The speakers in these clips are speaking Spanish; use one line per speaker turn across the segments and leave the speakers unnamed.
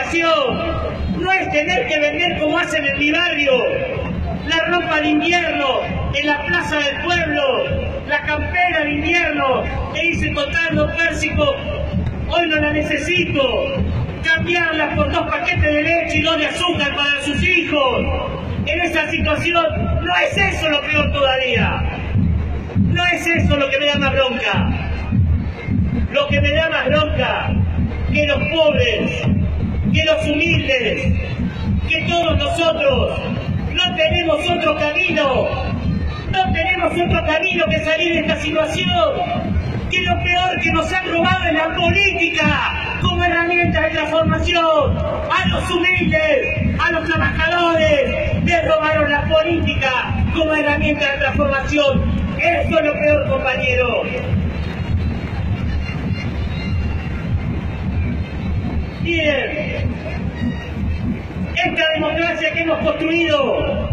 jubilación, no es tener que vender como hacen en mi barrio, la ropa de invierno en la plaza del pueblo, la campera de invierno, e irse contando pérsico, hoy no la necesito, cambiarla por 2 paquetes de leche y 2 de azúcar para sus hijos. En esa situación, no es eso lo peor todavía. No es eso lo que me da más bronca. Lo que me da más bronca, que los pobres, que los humildes, que todos nosotros no tenemos otro camino. No tenemos otro camino que salir de esta situación. Que lo peor que nos han robado es la política como herramienta de transformación. A los humildes, a los trabajadores, les robaron la política como herramienta de transformación. Eso es lo peor, compañeros. Miren, esta democracia que hemos construido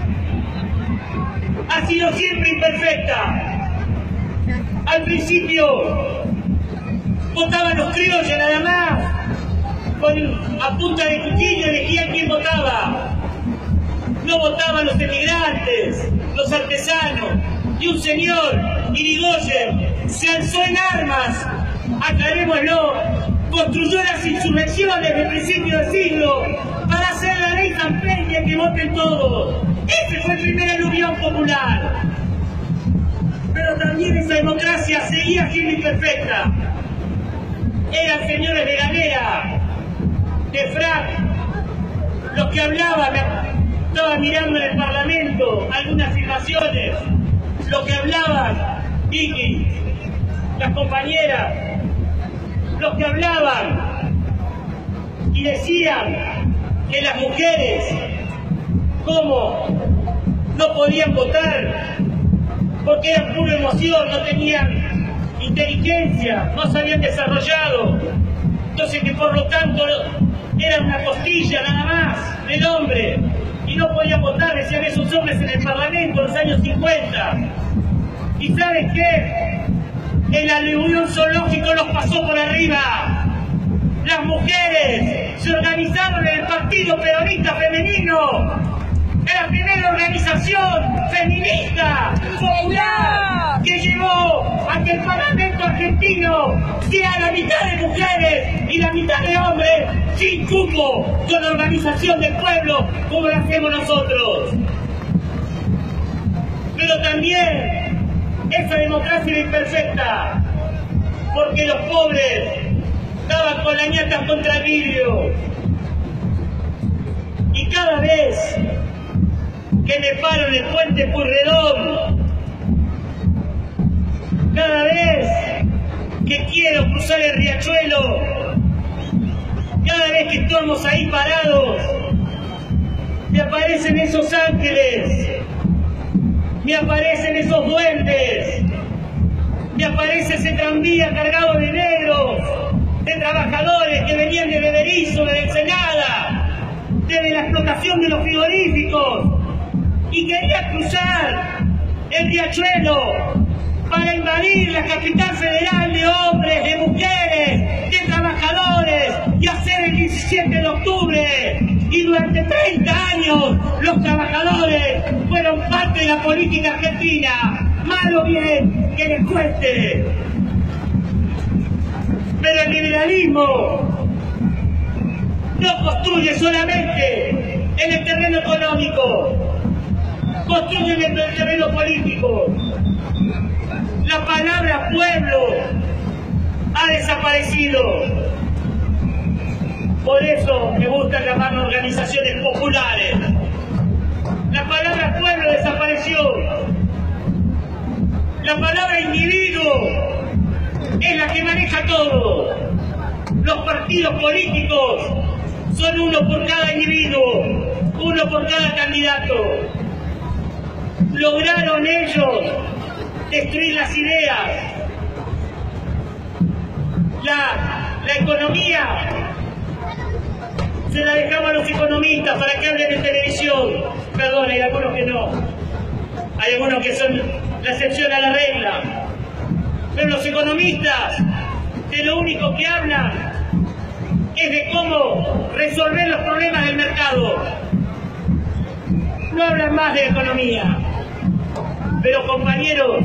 ha sido siempre imperfecta. Al principio votaban los criollos nada más, a punta de cuchillo elegían quién votaba. No votaban los emigrantes, los artesanos, y un señor, Irigoyen, se alzó en armas, aclarémoslo, construyó las insurrecciones del principio del siglo para hacer la ley tan pequeña que voten todos. Ese fue el primer aluvión popular. Pero también esa democracia seguía siendo imperfecta. Eran señores de galera, de frac, los que hablaban. Estaba mirando en el Parlamento algunas filmaciones, los que hablaban, Vicky, las compañeras, los que hablaban y decían que las mujeres, ¿cómo? No podían votar porque eran pura emoción, no tenían inteligencia, no se habían desarrollado, entonces que por lo tanto era una costilla nada más del hombre y no podían votar, decían esos hombres en el Parlamento en los años 50. ¿Y sabes qué? El aluvión zoológico los pasó por arriba. Las mujeres se organizaron en el Partido Peronista Femenino, la primera organización feminista popular que llevó a que el Parlamento argentino sea la mitad de mujeres y la mitad de hombres, sin cupo, con la organización del pueblo como lo hacemos nosotros. Pero también esa democracia era imperfecta, porque los pobres estaban con la ñata contra el vidrio. Y cada vez que me paro en el puente Pueyrredón, cada vez que quiero cruzar el riachuelo, cada vez que estamos ahí parados, me aparecen esos ángeles, me aparecen esos duendes, me aparece ese tranvía cargado de negros, de trabajadores que venían de Beberizo, de Ensenada, de la explotación de los frigoríficos, y quería cruzar el riachuelo para invadir la capital federal de hombres, de mujeres, de trabajadores y hacer el 17 de octubre. Y durante 30 años los trabajadores fueron parte de la política argentina, mal o bien que les cueste. Pero el liberalismo no construye solamente en el terreno económico, construye en el terreno político. La palabra pueblo ha desaparecido. Por eso me gusta llamarnos organizaciones populares. La palabra pueblo desapareció. La palabra individuo es la que maneja todo. Los partidos políticos son uno por cada individuo, uno por cada candidato. Lograron ellos destruir las ideas. La economía se la dejamos a los economistas para que hablen en televisión. Perdón, hay algunos que no. Hay algunos que son la excepción a la regla. Pero los economistas de lo único que hablan es de cómo resolver los problemas del mercado. No hablan más de economía. Pero compañeros,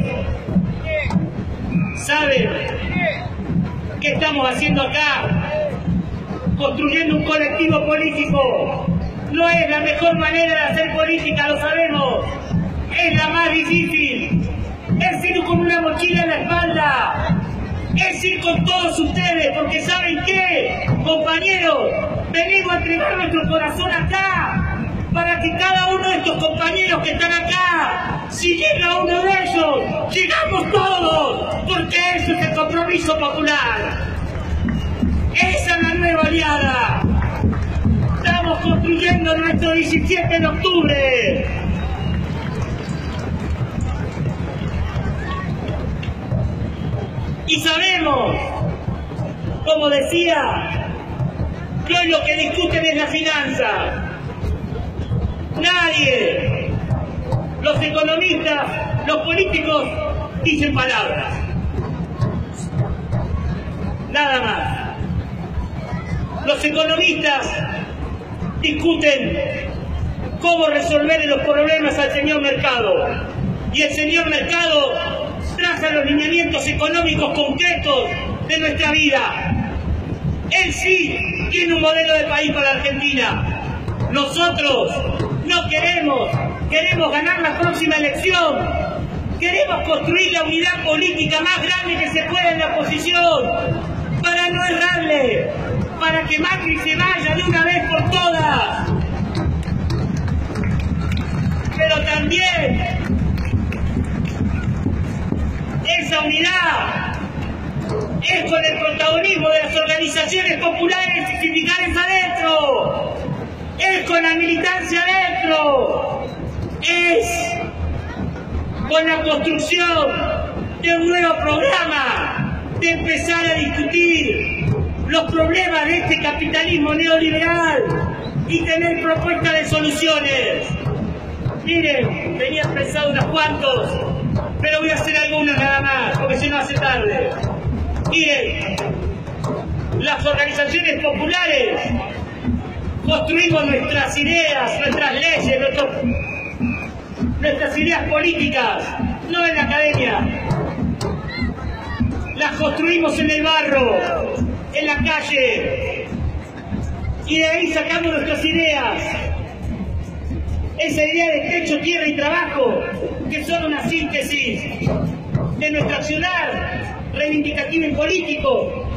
¿saben qué estamos haciendo acá? Construyendo un colectivo político. No es la mejor manera de hacer política, lo sabemos. Es la más difícil. Es ir con una mochila en la espalda. Es ir con todos ustedes, porque ¿saben qué? Compañeros, venimos a entregar nuestro corazón acá, para que cada uno de estos compañeros que están acá, si llega uno de ellos, llegamos todos, porque eso es el compromiso popular. Esa es la nueva aliada. Estamos construyendo nuestro 17 de octubre. Y sabemos, como decía, que hoy lo que discuten es la finanza. Nadie, los economistas, los políticos, dicen palabras. Nada más. Los economistas discuten cómo resolver los problemas al señor Mercado. Y el señor Mercado traza los lineamientos económicos concretos de nuestra vida. Él sí tiene un modelo de país para Argentina. Nosotros no queremos ganar la próxima elección. Queremos construir la unidad política más grande que se pueda en la oposición, para no errarle, para que Macri se vaya de una vez por todas. Pero también esa unidad es con el protagonismo de las organizaciones populares y sindicales adentro, es con la militancia adentro, es con la construcción de un nuevo programa, de empezar a discutir los problemas de este capitalismo neoliberal y tener propuestas de soluciones. Miren, tenía pensado unos cuantos, pero voy a hacer algunos nada más, porque si no hace tarde. Miren, las organizaciones populares construimos nuestras ideas, nuestras leyes, nuestras ideas políticas, no en la academia. Las construimos en el barro, en la calle, y de ahí sacamos nuestras ideas. Esa idea de techo, tierra y trabajo, que son una síntesis de nuestro accionar reivindicativo y político.